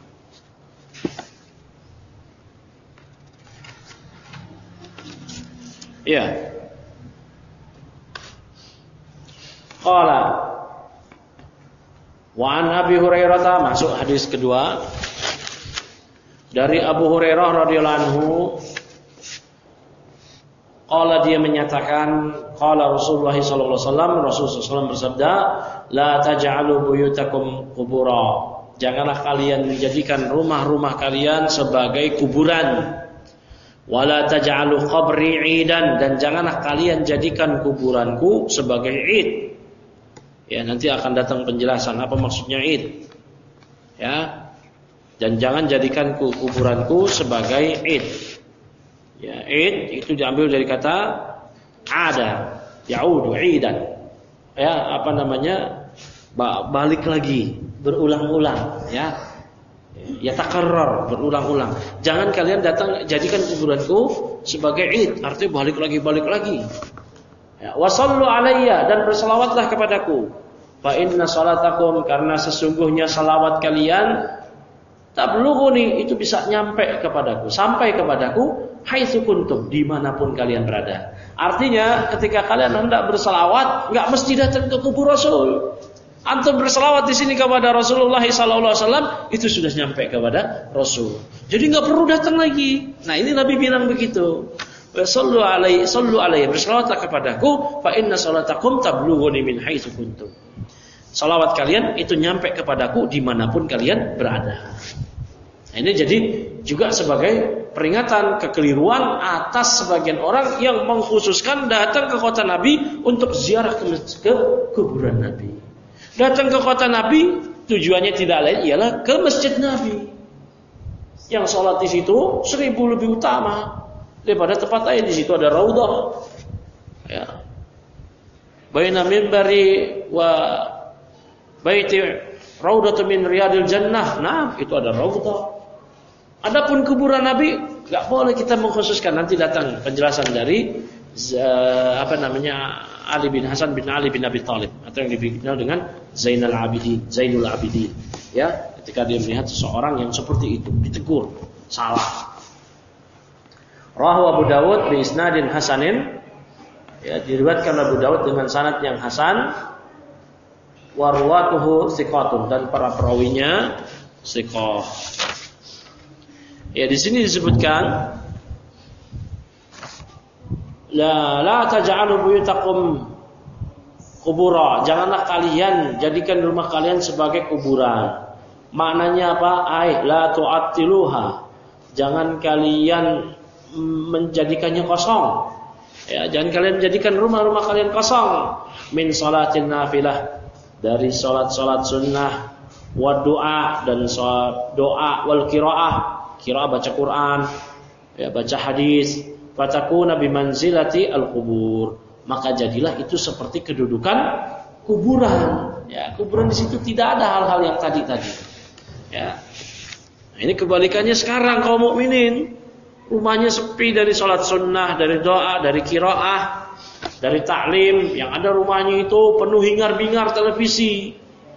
Ya. Qala wa an Abi Hurairah, masuk hadis kedua dari Abu Hurairah radhiyallahu anhu. Qala, dia menyatakan, qala Rasulullah sallallahu alaihi wasallam, Rasulullah SAW bersabda, la taj'alu buyutakum qubura, janganlah kalian menjadikan rumah-rumah kalian sebagai kuburan. Wala taj'alu qabri 'idan, dan janganlah kalian jadikan kuburanku sebagai id. Ya, nanti akan datang penjelasan apa maksudnya id. Ya. Dan jangan jadikan kuburanku sebagai id. Ya, id itu diambil dari kata ada, ya'udu 'idan. Ya, apa namanya? Balik lagi, berulang-ulang, ya. Ya, takarrar, berulang-ulang. Jangan kalian datang jadikan kuburanku sebagai id, artinya balik lagi. Ya, wasallu alayya, dan berselawatlah kepadaku. Fa inna salatakum, karena sesungguhnya salawat kalian, tablughuni, itu bisa nyampe kepadaku, sampai kepadaku, haitsu kuntum, dimanapun kalian berada. Artinya ketika kalian hendak berselawat, enggak mesti datang ke kubur Rasul. Antum berselawat di sini kepada Rasulullah sallallahu alaihi wasallam, itu sudah nyampe kepada Rasul. Jadi enggak perlu datang lagi. Nah, ini Nabi bilang begitu. Sallu alaihi, berselawatlah kepadaku, fa inna salatakum tablughuni min haitsu kuntum. Salawat kalian itu nyampe kepadaku dimanapun kalian berada. Nah, ini jadi juga sebagai peringatan kekeliruan atas sebagian orang yang mengkhususkan datang ke kota Nabi untuk ziarah ke kuburan Nabi. Datang ke kota Nabi tujuannya tidak lain ialah ke masjid Nabi. Yang sholat di situ 1000 lebih utama daripada tempat lain. Di situ ada raudhah. Ya. Baina minbari wa baiti raudhatu min riyadil jannah. Nah, itu ada raudhah. Adapun kuburan Nabi enggak boleh kita mengkhususkan. Nanti datang penjelasan dari Ali bin Hasan bin Ali bin Abi Thalib, atau yang dikenal dengan Zainul Abidin. Ya, ketika dia melihat seseorang yang seperti itu ditegur, salah. Rawahu Abu Dawud bi isnadin hasanin. Ya, diriwayatkan Abu Dawud dengan sanad yang hasan. Warwatuhu thiqatun, dan para perawinya thiqah. Ya, di sini disebutkan la taj'alu buyutakum kubura. Janganlah kalian jadikan rumah kalian sebagai kuburan. Maknanya apa? Ai la tu'attiluha. Jangan kalian menjadikannya kosong. Ya, jangan kalian menjadikan rumah-rumah kalian kosong. Min salatin nafilah, dari salat-salat sunnah, wa doa, dan salat doa, wal qiraah baca Quran, ya, baca hadis. Fatakuna bimanzilati al-qubur. Maka jadilah itu seperti kedudukan kuburan. Ya, kuburan di situ tidak ada hal-hal yang tadi. Ya. Nah, ini kebalikannya sekarang kaum mukminin. Rumahnya sepi dari salat sunnah, dari doa, dari qiraah, dari taklim. Yang ada rumahnya itu penuh hingar-bingar televisi,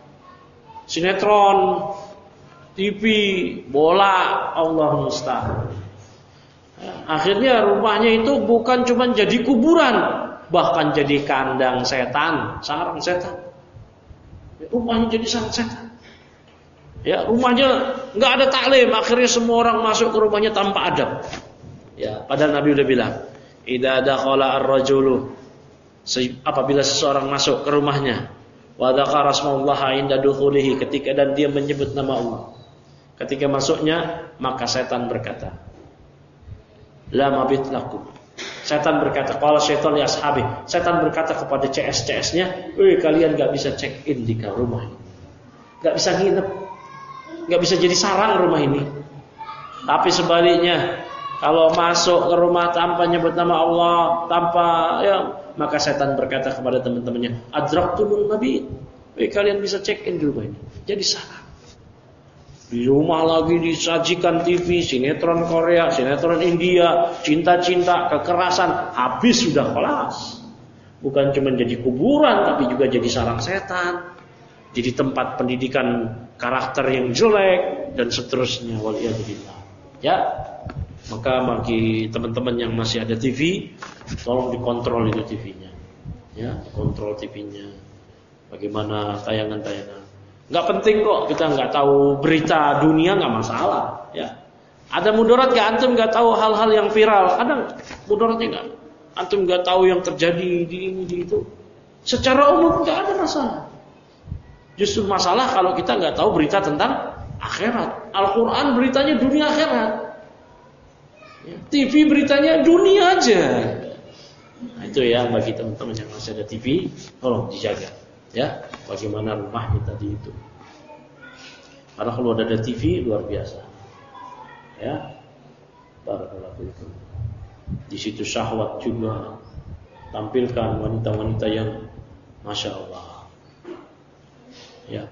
sinetron, TV, bola, Allah musta'an. Akhirnya rumahnya itu bukan cuma jadi kuburan, bahkan jadi kandang setan, sarang setan. Rumahnya jadi sarang setan. Ya, rumahnya nggak ada taklim, akhirnya semua orang masuk ke rumahnya tanpa adab. Ya, padahal Nabi udah bilang, idza dakhala ar-rajulu, apabila seseorang masuk ke rumahnya, wa dzakara rasmallaha inda dukhulihi, ketika dan dia menyebut nama Allah, ketika masuknya, maka setan berkata, la mabit lakum. Setan berkata, qala syaitan li ashabi. Setan berkata kepada CS-CS-nya, kalian enggak bisa check in di rumah ini. Enggak bisa nginep. Enggak bisa jadi sarang rumah ini. Tapi sebaliknya, kalau masuk ke rumah tanpa nyebut nama Allah, tanpa maka setan berkata kepada teman-temannya, adraktumul mabit. Kalian bisa check in di rumah ini. Jadi sarang. Di rumah lagi disajikan TV, sinetron Korea, sinetron India, cinta-cinta, kekerasan, habis sudah kelas. Bukan cuma jadi kuburan, tapi juga jadi sarang setan, jadi tempat pendidikan karakter yang jelek, dan seterusnya. Waliyadzubillah. Ya, maka bagi teman-teman yang masih ada TV, tolong dikontrol itu TV-nya. Ya, kontrol TV-nya. Bagaimana tayangan-tayangan. Nggak penting kok kita nggak tahu berita dunia, nggak masalah. Ya, ada mudarat nggak antum nggak tahu hal-hal yang viral? Ada mudaratnya nggak? Antum nggak tahu yang terjadi di ini di itu? Secara umum nggak ada masalah. Justru masalah kalau kita nggak tahu berita tentang akhirat. Al-Quran beritanya dunia akhirat. Ya, TV beritanya dunia aja. Nah, itu ya bagi teman-teman yang masih ada TV, tolong dijaga. Ya, bagaimana rumahnya tadi itu. Karena kalau ada TV luar biasa. Ya. Barakallahu fikum. Di situ syahwat juga, tampilkan wanita-wanita yang Masya Allah. Ya.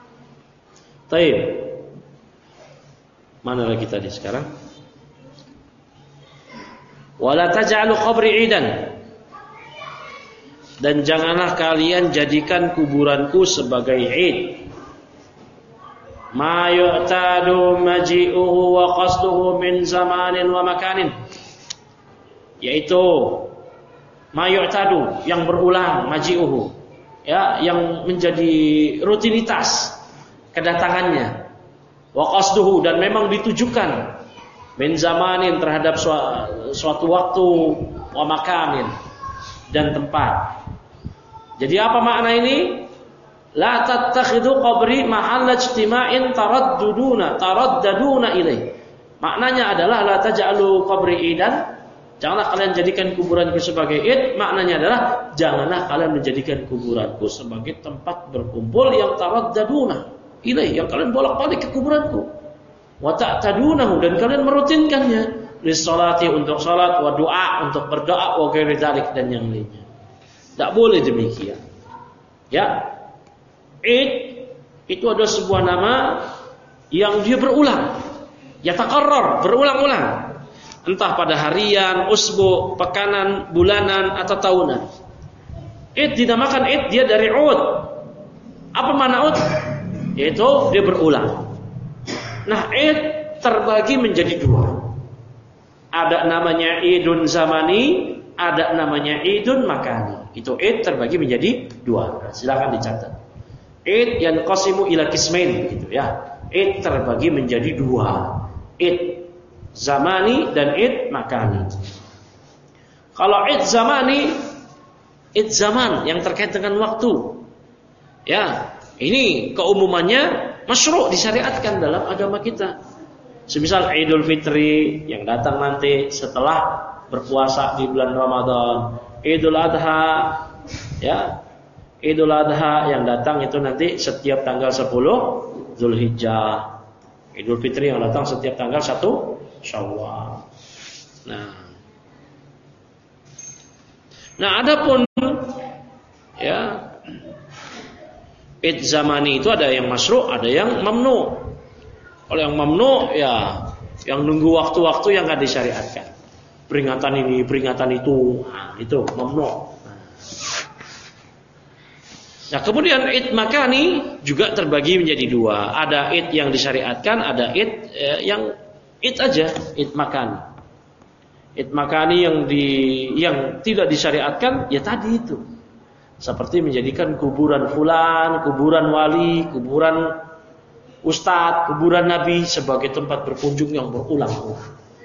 Taib. Mana lagi tadi sekarang? Wala taj'alu qabri 'idan. Dan janganlah kalian jadikan kuburanku sebagai id. Ma yu'tadu maji'uhu wa qasduhu min zamanin wa makanin. Yaitu ma yu'tadu, yang berulang, maji'uhu, ya, yang menjadi rutinitas kedatangannya. Wa qasduhu, dan memang ditujukan, min zamanin, terhadap suatu waktu, wa makanin, dan tempat. Jadi apa makna ini? La tattakhidhu qabri mahalla ijtima'in taraddaduna ilaih. Maknanya adalah la taj'alu qabri idan. Janganlah kalian jadikan kuburanku sebagai id. Maknanya adalah janganlah kalian menjadikan kuburanku sebagai tempat berkumpul yang taraddaduna ilaih, yang kalian bolak-balik ke kuburanku. Wa ta'tadunahu, dan kalian merutinkannya. Lis-salati, untuk salat, wa doa, untuk berdoa, wa ghairi dzalik, dan yang lainnya. Tidak boleh demikian. Ya, id itu adalah sebuah nama yang dia berulang, yatakarrar, berulang-ulang, entah pada harian, usbu, pekanan, bulanan, atau tahunan. Id dinamakan id, dia dari ud. Apa makna ud? Yaitu dia berulang. Nah, id terbagi menjadi dua. Ada namanya idun zamani, ada namanya idun makani. Itu id terbagi menjadi dua. Silakan dicatat. Id yang qasimu ila qismain gitu ya. Id terbagi menjadi dua. Id zamani dan id makani. Kalau id zamani, id zaman yang terkait dengan waktu. Ya, ini keumumannya masyru' disyariatkan dalam agama kita. Semisal Idul Fitri yang datang nanti setelah berpuasa di bulan Ramadan, Idul Adha, ya, Idul Adha yang datang itu nanti setiap tanggal 10 Zulhijjah. Idul Fitri yang datang setiap tanggal 1 Syawal. Nah, adapun ya Id zamani itu ada yang masyru', ada yang mamnu. Kalau yang mamnu ya yang nunggu waktu-waktu yang enggak disyariatkan. Peringatan ini, peringatan itu. Nah, itu mamnu. Nah, kemudian id makani juga terbagi menjadi dua. Ada id yang disyariatkan, ada id yang id aja, id makani. Id makani yang tidak disyariatkan ya tadi itu. Seperti menjadikan kuburan fulan, kuburan wali, kuburan ustadz, kuburan nabi sebagai tempat berkunjung yang berulang-ulang.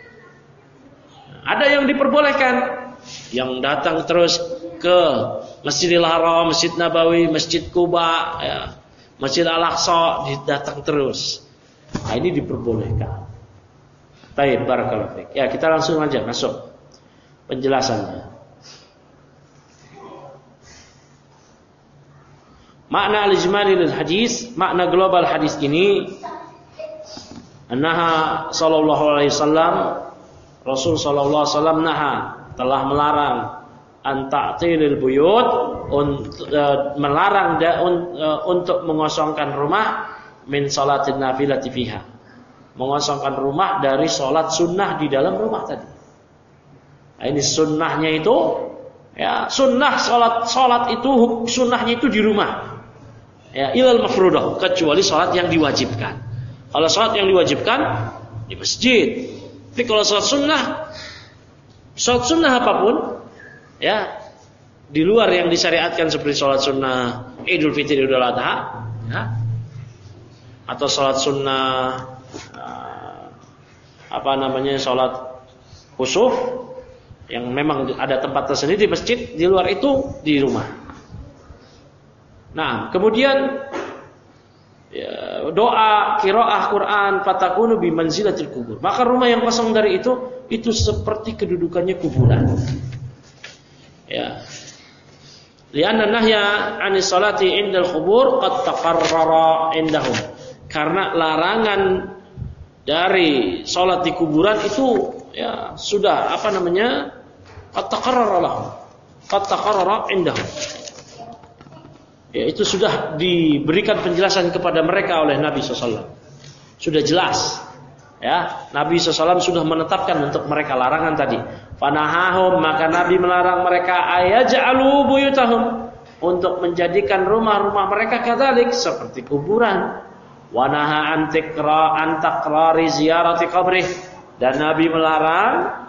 Ada yang diperbolehkan, yang datang terus ke Masjidil Haram, Masjid Nabawi, Masjid Quba, ya, Masjid Al-Aqsa, datang terus. Nah, ini diperbolehkan. Baik, barakallahu fiik. Ya, kita langsung aja masuk penjelasannya. Makna al-ijmali lil hadis, makna global hadis ini, annaha sallallahu alaihi wasallam, Rasul sallallahu alaihi wasallam naha, telah melarang an ta'tilil buyut, melarang untuk mengosongkan rumah min salatin nafilati fiha. Mengosongkan rumah dari salat sunnah di dalam rumah tadi. Nah, ini sunnahnya itu ya, sunnah salat itu sunnahnya itu di rumah. Ya, ilal mafruḍah, kecuali salat yang diwajibkan. Kalau salat yang diwajibkan di masjid. Tapi kalau salat sunnah apapun, ya, di luar yang disyariatkan seperti salat sunnah Idul Fitri, Idul Adha, ya, atau salat sunnah salat khusuf yang memang ada tempat tersendiri di masjid, di luar itu di rumah. Nah, kemudian ya, doa, qiraah Quran, fatakunu bi manzilatil kubur. Maka rumah yang kosong dari itu seperti kedudukannya kuburan. Ya. Lianna nahya 'anis salati 'indal qubur qad taqarrara 'indahum. Karena larangan dari salat di kuburan itu ya sudah qad taqarrara lahum. Qad taqarrara 'indahum. Ya, itu sudah diberikan penjelasan kepada mereka oleh Nabi SAW. Sudah jelas. Ya, Nabi SAW sudah menetapkan untuk mereka larangan tadi. Fanahahum, maka Nabi melarang mereka ayaj'alu buyutahum, untuk menjadikan rumah-rumah mereka kadzalik seperti kuburan. Wa naha an takrari ziyarati qabrih, dan Nabi melarang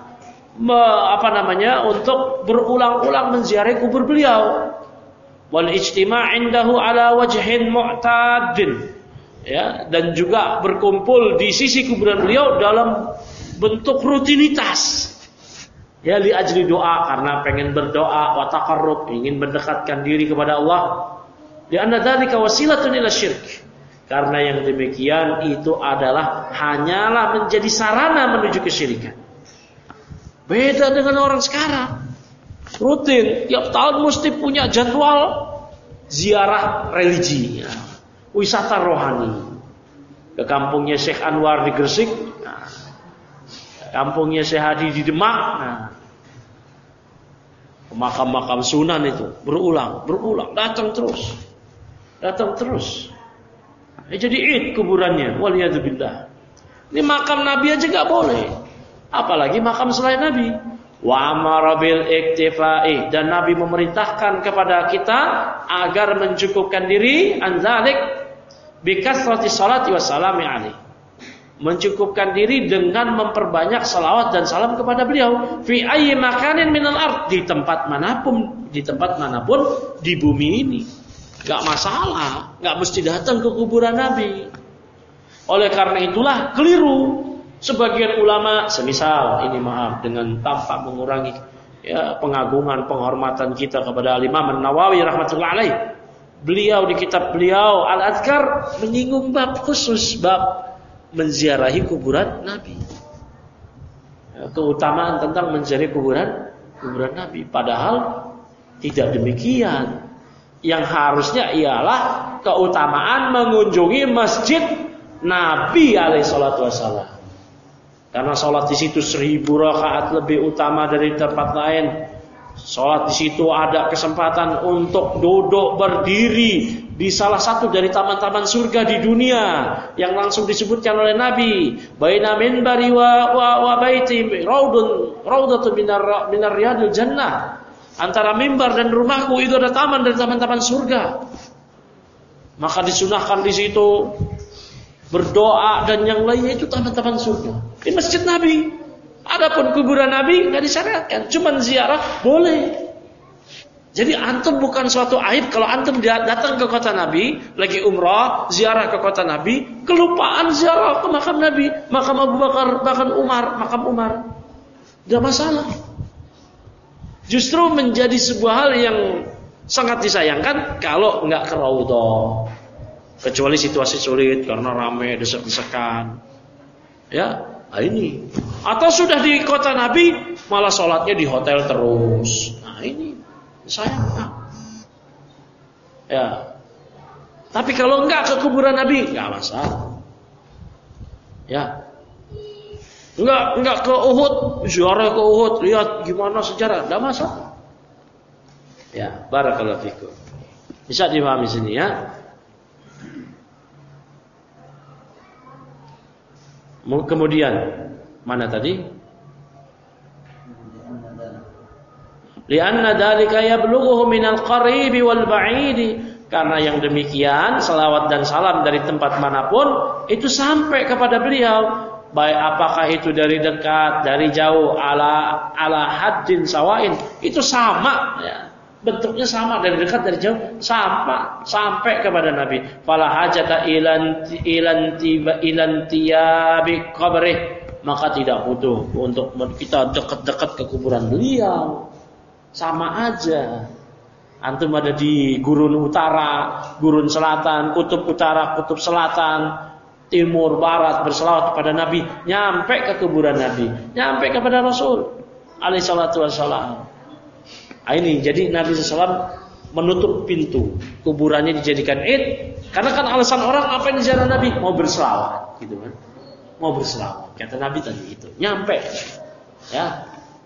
untuk berulang-ulang menziarahi kubur beliau. Wal ijtima' indahu ala wajhin mu'tadin, ya, dan juga berkumpul di sisi kuburan beliau dalam bentuk rutinitas, ya, li ajli doa, karena pengen berdoa, wa taqarrub, ingin mendekatkan diri kepada Allah. Di anna dzalika wasilatun ila syirk, karena yang demikian itu adalah hanyalah menjadi sarana menuju kesyirikan. Beda dengan orang sekarang. Rutin, tiap tahun mesti punya jadwal ziarah religi, ya, wisata rohani. Ke kampungnya Syekh Anwar di Gresik, nah, kampungnya Syekh Hadi di Demak, nah, makam-makam sunan itu berulang, datang terus. Jadi id kuburannya, waliyadzubillah. Ini makam Nabi aja nggak boleh, apalagi makam selain Nabi. Wa amara bil iktifai, dan Nabi memerintahkan kepada kita agar mencukupkan diri anzalik bi kasrati sholati wassalami alaihi, mencukupkan diri dengan memperbanyak salawat dan salam kepada beliau fi ayyi makanin minal ard, di tempat manapun di bumi ini. Enggak masalah, enggak mesti datang ke kuburan Nabi. Oleh karena itulah keliru sebagian ulama, semisal ini maaf dengan tanpa mengurangi pengagungan penghormatan kita kepada Imam An-Nawawi rahmatullah alaih. Beliau di kitab beliau Al-Adhkar menyinggung bab khusus, bab menziarahi kuburan Nabi. Keutamaan tentang menziarahi kuburan Nabi. Padahal tidak demikian. Yang harusnya ialah keutamaan mengunjungi masjid Nabi alaihi salatu wassalam. Karena sholat di situ 1000 rakaat lebih utama dari tempat lain. Sholat di situ ada kesempatan untuk duduk berdiri di salah satu dari taman-taman surga di dunia yang langsung disebutkan oleh Nabi. Baina minbari wa baiti raudatun minar riyadil jannah. Antara mimbar dan rumahku itu ada taman dari taman-taman surga. Maka disunahkan di situ berdoa dan yang lainnya itu taman-taman surga. Di masjid Nabi. Adapun kuburan Nabi nggak disyariatkan, cuman ziarah boleh. Jadi antum bukan suatu aib kalau antum datang ke kota Nabi, lagi umrah, ziarah ke kota Nabi, kelupaan ziarah ke makam Nabi, makam Abu Bakar, bahkan makam Umar. Nggak masalah. Justru menjadi sebuah hal yang sangat disayangkan kalau nggak ke Raudhah. Kecuali situasi sulit karena ramai desek-desekan. Ya. Nah ini. Atau sudah di kota Nabi malah sholatnya di hotel terus. Nah ini sayang. Ya. Tapi kalau enggak ke kuburan Nabi enggak masalah. Ya. Enggak ke Uhud, ziarah ke Uhud, lihat gimana sejarah, enggak masalah. Ya, barakallahu fikum. Bisa dipahami sini ya. Kemudian mana tadi? Lianna dzalika yablughuhu minal qaribi wal ba'idi, karena yang demikian salawat dan salam dari tempat manapun itu sampai kepada beliau, baik apakah itu dari dekat, dari jauh, ala haddin sawain, itu sama ya. Bentuknya sama, dari dekat dari jauh sama, sampai kepada Nabi. Fala hajata ilan tiyabi qabrih, maka tidak butuh untuk kita dekat-dekat ke kuburan beliau. Sama aja. Antum ada di gurun utara, gurun selatan, kutub utara, kutub selatan, timur, barat, berselawat kepada Nabi, nyampe ke kuburan Nabi, nyampe kepada Rasul alaihi salatu wassalam. Ini jadi Nabi SAW menutup pintu kuburannya dijadikan id, karena kan alasan orang apa yang diziarah Nabi, mau berselawat gitu kan, mau berselawat kata Nabi tadi itu nyampe ya.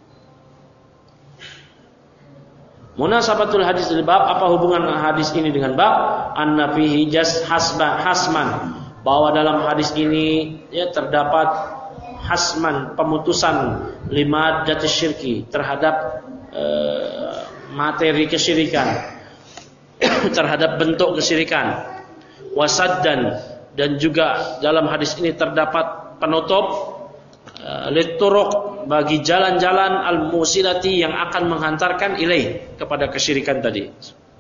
Munasabatul hadis dari bab, apa hubungan hadis ini dengan bab? Anna fihi hasman, bahwa dalam hadis ini ya terdapat hasman, pemutusan limadati syirki, terhadap materi kesyirikan, terhadap bentuk kesyirikan, wasaddan, dan juga dalam hadis ini terdapat penutup lituruk, bagi jalan-jalan al-musilati yang akan menghantarkan ilaih, kepada kesyirikan tadi.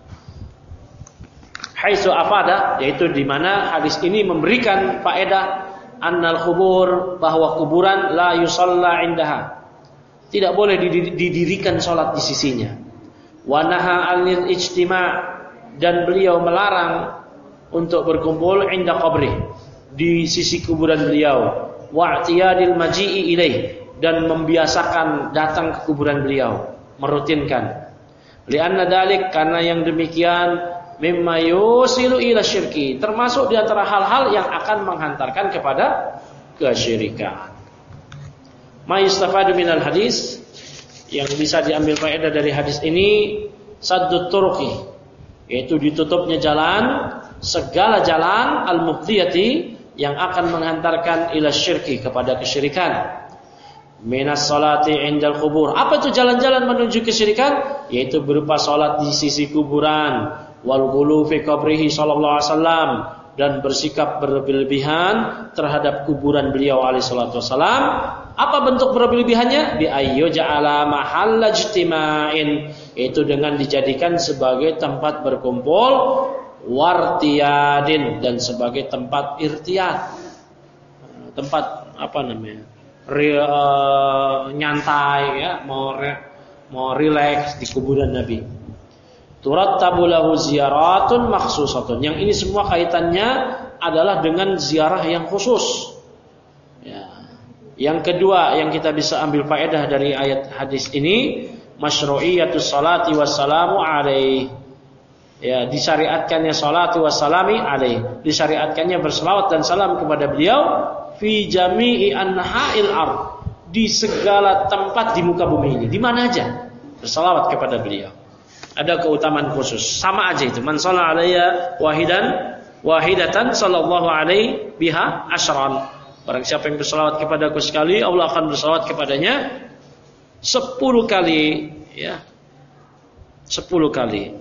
Haitsu afada, yaitu di mana hadis ini memberikan faedah annal kubur, bahwa kuburan la yusalla indaha, tidak boleh didirikan sholat di sisinya. Wa naha anil ijtima', dan beliau melarang untuk berkumpul inda qabri, di sisi kuburan beliau. Wa i'tiyadil maji'i ilaih, dan membiasakan datang ke kuburan beliau, merutinkan. Lianna dalik, karena yang demikian mimma yusilu ila syirki, termasuk di antara hal-hal yang akan menghantarkan kepada kesyirikan. Ma yustafadu minal hadis, yang bisa diambil faedah dari hadis ini, saddut turuqi, yaitu ditutupnya jalan, segala jalan al-mufdiyati, yang akan menghantarkan ila syirki, kepada kesyirikan. Minas salati indal kubur, apa itu jalan-jalan menuju kesyirikan? Yaitu berupa salat di sisi kuburan, wal ghulu fi qabrihi sallallahu alaihi wasallam, dan bersikap berlebih-lebihan terhadap kuburan beliau alaihi salatu wasalam. Apa bentuk berlebih-lebihannya? Bi ayyu ja'ala mahalla ijtima'in, itu dengan dijadikan sebagai tempat berkumpul, wartiyadin, dan sebagai tempat irtiyad, tempat apa namanya, nyantai ya, mau rileks di kuburan Nabi. Turattabu lahu ziyaratun makhsusatun. Yang ini semua kaitannya adalah dengan ziarah yang khusus. Ya. Yang kedua yang kita bisa ambil faedah dari ayat hadis ini, masyru'iyatus salati wassalamu alaihi. Ya, disyariatkannya salatu wassalami alaihi, disyariatkannya berselawat dan salam kepada beliau fi jami'i anha'il ardh, di segala tempat di muka bumi ini, di mana aja berselawat kepada beliau. Ada keutamaan khusus, sama aja itu. Man shalla alayya wahidatan sallallahu alaihi biha asyran. Barang siapa yang berselawat kepadaku sekali, Allah akan berselawat kepadanya 10 kali, ya. 10 kali.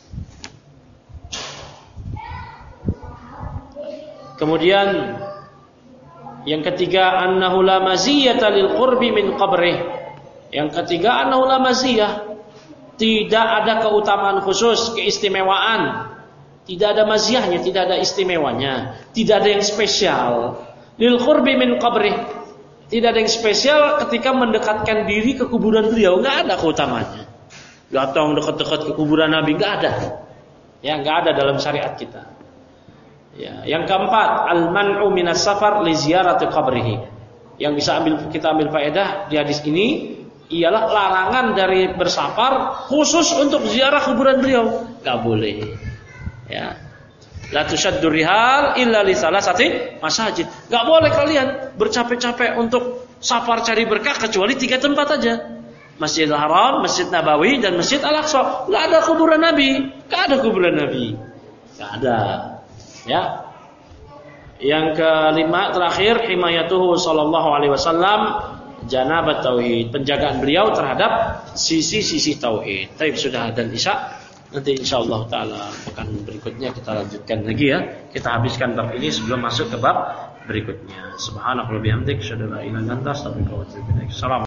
Kemudian yang ketiga, annahu la maziyata lil qurbi min qabrih. Yang ketiga, annahu la maziyah, tidak ada keutamaan khusus, keistimewaan. Tidak ada maziyahnya, tidak ada istimewanya, tidak ada yang spesial. Lil qurbi min qabrih, tidak ada yang spesial ketika mendekatkan diri ke kuburan beliau, enggak ada keutamaannya. Datang dekat-dekat ke kuburan Nabi, enggak ada. Ya, enggak ada dalam syariat kita. Ya, yang keempat, al-man'u minas safar li ziyarati qabrihi. Yang bisa kita ambil faedah di hadis ini ialah larangan dari bersafar khusus untuk ziarah kuburan beliau. Enggak boleh. Ya. La tushaddu rihal illa li salasati masajid. Enggak boleh kalian bercapek-capek untuk safar cari berkah kecuali 3 tempat aja. Masjidil Haram, Masjid Nabawi, dan Masjid Al-Aqsa. Enggak ada kuburan Nabi. Enggak ada kuburan Nabi. Enggak ada. Ya. Yang kelima terakhir, himayatuhu sallallahu alaihi wasallam janabat tauhid, penjagaan beliau terhadap sisi-sisi tauhid. Taib sudah dan isya. Nanti insyaallah taala pekan berikutnya kita lanjutkan lagi ya. Kita habiskan bab ini sebelum masuk ke bab berikutnya. Subhanallah wa bihamdik, asyhadu an la ilaha illa anta, astaghfiruka wa atubu ilaik.